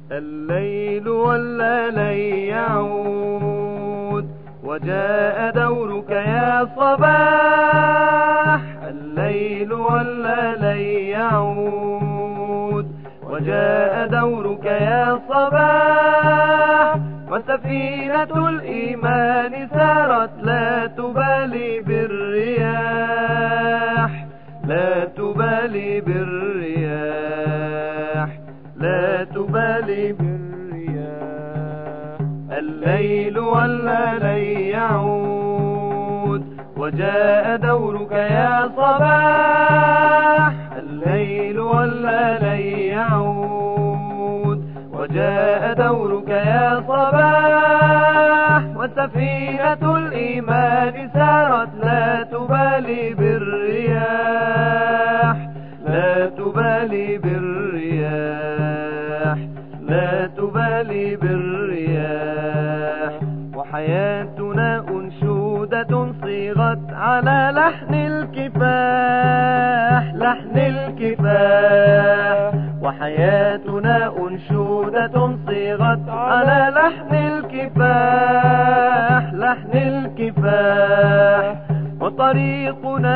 الليل ولا لن يعود وجاء دورك يا صباح. الليل ولا لن يعود وجاء دورك يا صباح. وسفينة الإيمان سارت لا تبالي بالرياح، لا تبالي بالرياح، لا تبالي بالرياح. الليل ولا لن يعود وجاء دورك يا صباح. الليل ولا لن يعود وجاء دورك يا صباح. وسفينة الإيمان سارت لا تبالي بالرياح، لا تبالي بالرياح، لا تبالي بالرياح. وحياتنا أنشودة صيغت على لحن الكفاح، لحن الكفاح. وحياتنا أنشودة صيغت على لحن الكفاح، لحن الكفاح. وطريقنا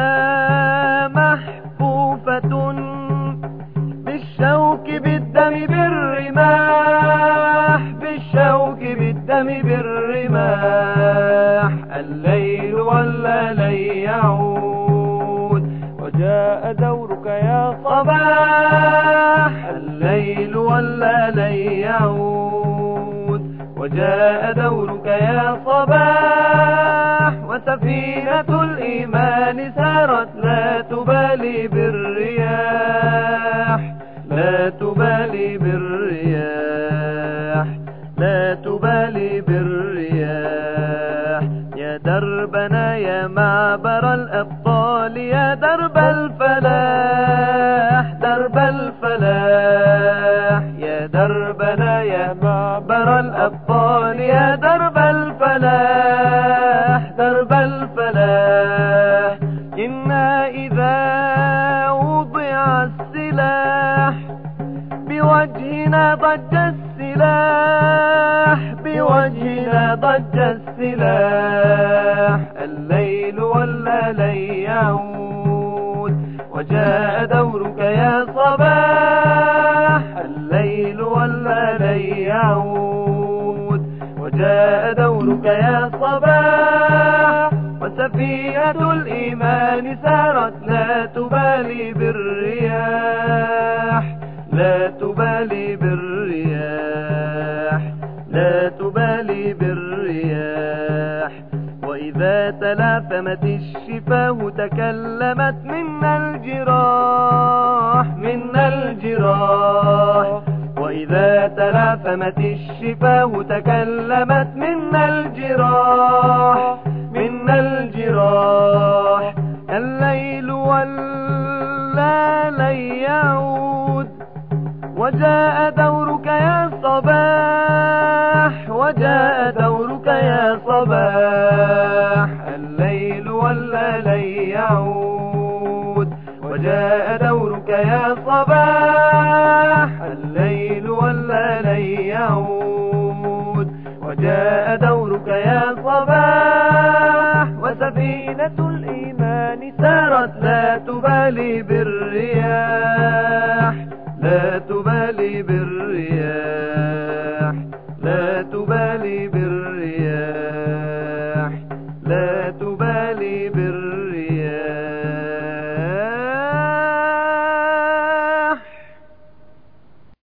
محفوفة بالشوك بالدم بالرماح، بالشوك بالدم بالرماح. الليل ولا لن يعود وجاء دورك يا صباح. الليل ولا لن يعود وجاء دورك يا صباح. وسفينة الإيمان سارت لا تبالي بالرياح، لا تبالي بالرياح، لا تبالي بالرياح. يا دربنا يا معبر الأبطال، يا درب الفلاح، درب الفلاح. يا دربنا يا معبر الأبطال، يا درب الفلاح، درب الفلاح. إنا إذا وضع السلاح بوجهنا ضج السلاح، بوجهنا ضج السلاح. الليل ولا لن يعود وجاء دورك يا صباح. الليل ولا لن يعود وجاء دورك يا صباح. وسفينة الإيمان سارت لا تبالي بالرياح، لا تبالي بالرياح، لا تبالي بالرياح. وإذا تلاثمت الشفاه تكلمت منا الجراح، منا الجراح. وإذا تلاثمت الشفاه تكلمت منا الجراح، منا الجراح. الليل ولا لن يعود وجاء دورك يا صباح، وجاء دورك يا صباح. الليل ولا لن يعود وجاء دورك يا صباح. الليل ولا لن يعود وجاء دورك يا صباح. وسفينة الإيمان سارت لا تبالي بالرياح، لا تبالي بالرياح، لا تبالي بالرياح، لا تبالي بالرياح.